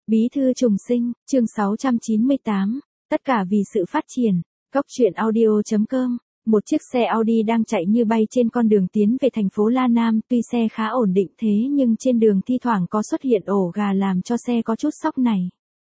Bí thư trùng sinh, chương 698, tất cả vì sự phát triển. Góc truyện audio.com. Một chiếc xe Audi đang chạy như bay trên con đường tiến về thành phố La Nam, tuy xe khá ổn định thế nhưng trên đường thi thoảng có xuất hiện ổ gà làm cho xe có chút sóc này.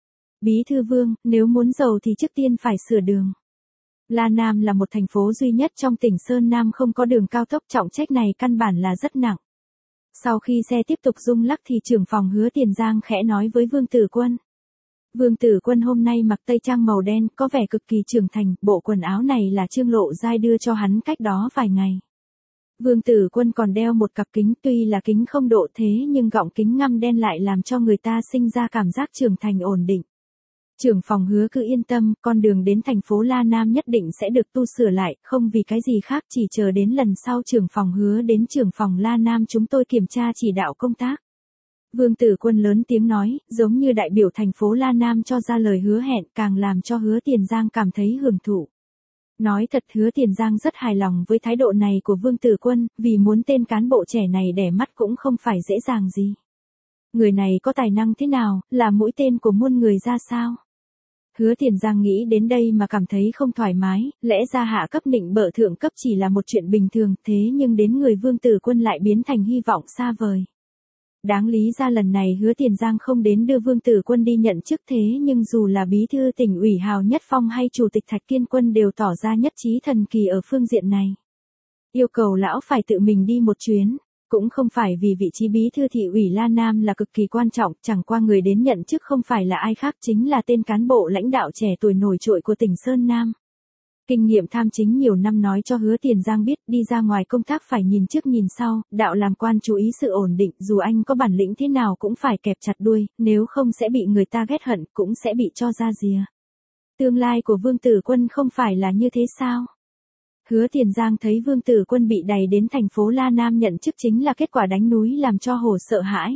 Bí thư Vương, nếu muốn giàu thì trước tiên phải sửa đường. La Nam là một thành phố duy nhất trong tỉnh Sơn Nam không có đường cao tốc, trọng trách này căn bản là rất nặng. Sau khi xe tiếp tục rung lắc thì trưởng phòng Hứa Tiền Giang khẽ nói với Vương Tử Quân. Vương Tử Quân hôm nay mặc tây trang màu đen, có vẻ cực kỳ trưởng thành, bộ quần áo này là Trương Lộ Giai đưa cho hắn cách đó vài ngày. Vương Tử Quân còn đeo một cặp kính, tuy là kính không độ thế nhưng gọng kính ngăm đen lại làm cho người ta sinh ra cảm giác trưởng thành ổn định. Trưởng phòng Hứa cứ yên tâm, con đường đến thành phố La Nam nhất định sẽ được tu sửa lại, không vì cái gì khác, chỉ chờ đến lần sau trưởng phòng Hứa đến trưởng phòng La Nam chúng tôi kiểm tra chỉ đạo công tác. Vương Tử Quân lớn tiếng nói, giống như đại biểu thành phố La Nam cho ra lời hứa hẹn, càng làm cho Hứa Tiền Giang cảm thấy hưởng thụ. Nói thật, Hứa Tiền Giang rất hài lòng với thái độ này của Vương Tử Quân, vì muốn tên cán bộ trẻ này đẻ mắt cũng không phải dễ dàng gì. Người này có tài năng thế nào, là mũi tên của muôn người ra sao? Hứa Tiền Giang nghĩ đến đây mà cảm thấy không thoải mái, lẽ ra hạ cấp nịnh bợ thượng cấp chỉ là một chuyện bình thường, thế nhưng đến người Vương Tử Quân lại biến thành hy vọng xa vời. Đáng lý ra lần này Hứa Tiền Giang không đến đưa Vương Tử Quân đi nhận chức, thế nhưng dù là bí thư tỉnh ủy Hào Nhất Phong hay chủ tịch Thạch Kiên Quân đều tỏ ra nhất trí thần kỳ ở phương diện này. Yêu cầu lão phải tự mình đi một chuyến. Cũng không phải vì vị trí bí thư thị ủy La Nam là cực kỳ quan trọng, chẳng qua người đến nhận chức không phải là ai khác, chính là tên cán bộ lãnh đạo trẻ tuổi nổi trội của tỉnh Sơn Nam. Kinh nghiệm tham chính nhiều năm nói cho Hứa Tiền Giang biết, đi ra ngoài công tác phải nhìn trước nhìn sau, đạo làm quan chú ý sự ổn định, dù anh có bản lĩnh thế nào cũng phải kẹp chặt đuôi, nếu không sẽ bị người ta ghét hận, cũng sẽ bị cho ra rìa. Tương lai của Vương Tử Quân không phải là như thế sao? Hứa Tiền Giang thấy Vương Tử Quân bị đày đến thành phố La Nam nhận chức chính là kết quả đánh núi làm cho hổ sợ hãi.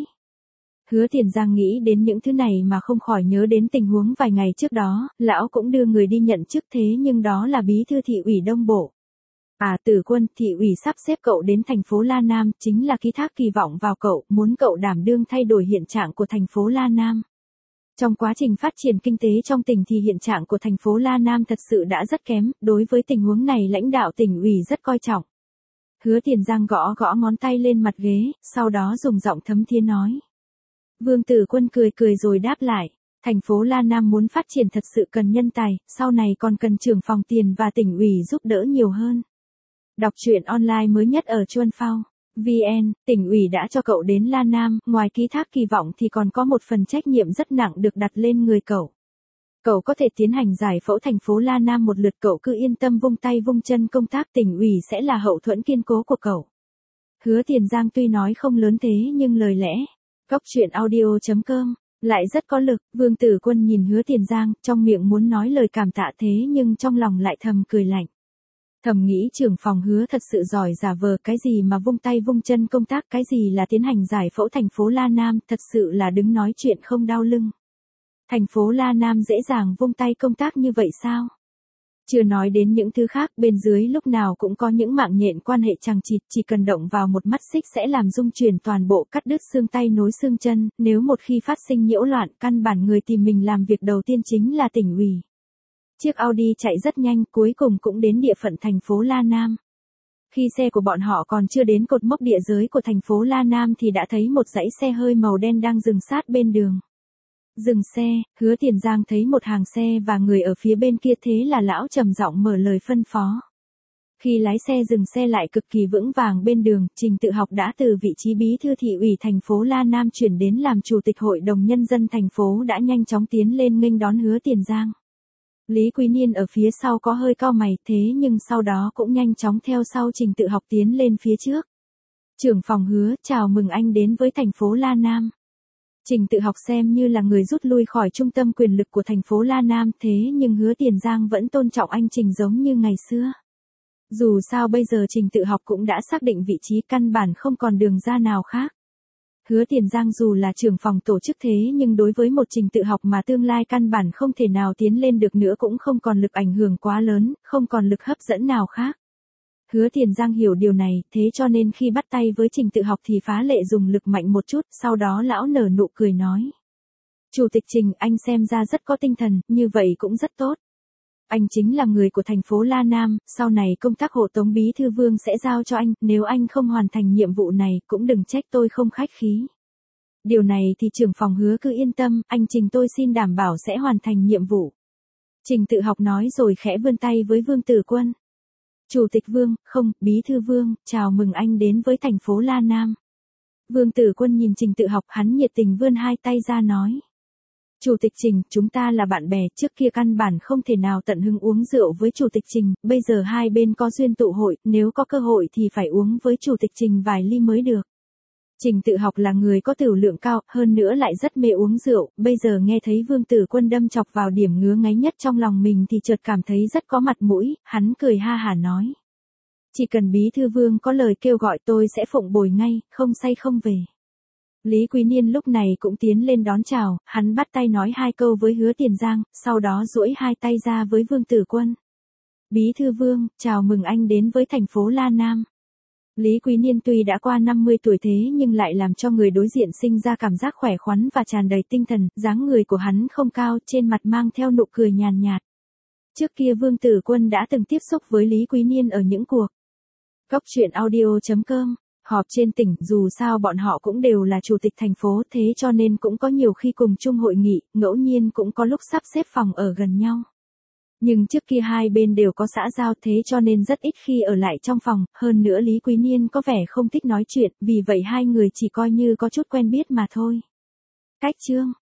Hứa Tiền Giang nghĩ đến những thứ này mà không khỏi nhớ đến tình huống vài ngày trước đó, lão cũng đưa người đi nhận chức thế nhưng đó là bí thư thị ủy Đông Bộ. Tử Quân, thị ủy sắp xếp cậu đến thành phố La Nam, chính là ký thác kỳ vọng vào cậu, muốn cậu đảm đương thay đổi hiện trạng của thành phố La Nam. Trong quá trình phát triển kinh tế trong tỉnh thì hiện trạng của thành phố La Nam thật sự đã rất kém, đối với tình huống này lãnh đạo tỉnh ủy rất coi trọng. Hứa Tiền Giang gõ gõ ngón tay lên mặt ghế, sau đó dùng giọng thấm thía nói. Vương Tử Quân cười cười rồi đáp lại, thành phố La Nam muốn phát triển thật sự cần nhân tài, sau này còn cần trưởng phòng tiền và tỉnh ủy giúp đỡ nhiều hơn. Đọc truyện online mới nhất ở Chuan Phao VN, tỉnh ủy đã cho cậu đến La Nam, ngoài ký thác kỳ vọng thì còn có một phần trách nhiệm rất nặng được đặt lên người cậu. Cậu có thể tiến hành giải phẫu thành phố La Nam một lượt, cậu cứ yên tâm vung tay vung chân, công tác tỉnh ủy sẽ là hậu thuẫn kiên cố của cậu. Hứa Tiền Giang tuy nói không lớn thế nhưng lời lẽ, góc truyện audio.com, lại rất có lực. Vương Tử Quân nhìn Hứa Tiền Giang, trong miệng muốn nói lời cảm tạ thế nhưng trong lòng lại thầm cười lạnh. Thầm nghĩ trưởng phòng Hứa thật sự giỏi giả vờ, cái gì mà vung tay vung chân công tác, cái gì là tiến hành giải phẫu thành phố La Nam, thật sự là đứng nói chuyện không đau lưng. Thành phố La Nam dễ dàng vung tay công tác như vậy sao? Chưa nói đến những thứ khác, bên dưới lúc nào cũng có những mạng nhện quan hệ chằng chịt, chỉ cần động vào một mắt xích sẽ làm rung chuyển toàn bộ, cắt đứt xương tay nối xương chân, nếu một khi phát sinh nhiễu loạn, căn bản người tìm mình làm việc đầu tiên chính là tỉnh ủy. Chiếc Audi chạy rất nhanh, cuối cùng cũng đến địa phận thành phố La Nam. Khi xe của bọn họ còn chưa đến cột mốc địa giới của thành phố La Nam thì đã thấy một dãy xe hơi màu đen đang dừng sát bên đường. Dừng xe, Hứa Tiền Giang thấy một hàng xe và người ở phía bên kia, thế là lão trầm giọng mở lời phân phó. Khi lái xe dừng xe lại cực kỳ vững vàng bên đường, Trình Tự Học đã từ vị trí bí thư thị ủy thành phố La Nam chuyển đến làm chủ tịch hội đồng nhân dân thành phố, đã nhanh chóng tiến lên nghênh đón Hứa Tiền Giang. Lý Quý Niên ở phía sau có hơi cau mày, thế nhưng sau đó cũng nhanh chóng theo sau Trình Tự Học tiến lên phía trước. Trưởng phòng Hứa, chào mừng anh đến với thành phố La Nam. Trình Tự Học xem như là người rút lui khỏi trung tâm quyền lực của thành phố La Nam, thế nhưng Hứa Tiền Giang vẫn tôn trọng anh Trình giống như ngày xưa. Dù sao bây giờ Trình Tự Học cũng đã xác định vị trí, căn bản không còn đường ra nào khác. Hứa Tiền Giang dù là trưởng phòng tổ chức thế nhưng đối với một Trình Tự Học mà tương lai căn bản không thể nào tiến lên được nữa, cũng không còn lực ảnh hưởng quá lớn, không còn lực hấp dẫn nào khác. Hứa Tiền Giang hiểu điều này, thế cho nên khi bắt tay với Trình Tự Học thì phá lệ dùng lực mạnh một chút, sau đó lão nở nụ cười nói. Chủ tịch Trình, anh xem ra rất có tinh thần, như vậy cũng rất tốt. Anh chính là người của thành phố La Nam, sau này công tác hộ tống bí thư Vương sẽ giao cho anh, nếu anh không hoàn thành nhiệm vụ này, cũng đừng trách tôi không khách khí. Điều này thì trưởng phòng Hứa cứ yên tâm, anh Trình tôi xin đảm bảo sẽ hoàn thành nhiệm vụ. Trình Tự Học nói rồi khẽ vươn tay với Vương Tử Quân. Chủ tịch Vương, không, bí thư Vương, chào mừng anh đến với thành phố La Nam. Vương Tử Quân nhìn Trình Tự Học, hắn nhiệt tình vươn hai tay ra nói. Chủ tịch Trình, chúng ta là bạn bè, trước kia căn bản không thể nào tận hứng uống rượu với Chủ tịch Trình, bây giờ hai bên có duyên tụ hội, nếu có cơ hội thì phải uống với Chủ tịch Trình vài ly mới được. Trình Tự Học là người có tửu lượng cao, hơn nữa lại rất mê uống rượu, bây giờ nghe thấy Vương Tử Quân đâm chọc vào điểm ngứa ngáy nhất trong lòng mình thì chợt cảm thấy rất có mặt mũi, hắn cười ha hả nói. Chỉ cần bí thư Vương có lời kêu gọi tôi sẽ phụng bồi ngay, không say không về. Lý Quý Niên lúc này cũng tiến lên đón chào, hắn bắt tay nói hai câu với Hứa Tiền Giang, sau đó duỗi hai tay ra với Vương Tử Quân. Bí thư Vương, chào mừng anh đến với thành phố La Nam. Lý Quý Niên tuy đã qua 50 tuổi thế nhưng lại làm cho người đối diện sinh ra cảm giác khỏe khoắn và tràn đầy tinh thần, dáng người của hắn không cao, trên mặt mang theo nụ cười nhàn nhạt. Trước kia Vương Tử Quân đã từng tiếp xúc với Lý Quý Niên ở những cuộc Góc Chuyện Audio.com, họp trên tỉnh, dù sao bọn họ cũng đều là chủ tịch thành phố, thế cho nên cũng có nhiều khi cùng chung hội nghị, ngẫu nhiên cũng có lúc sắp xếp phòng ở gần nhau. Nhưng trước kia hai bên đều có xã giao, thế cho nên rất ít khi ở lại trong phòng, hơn nữa Lý Quý Niên có vẻ không thích nói chuyện, vì vậy hai người chỉ coi như có chút quen biết mà thôi. Cách chương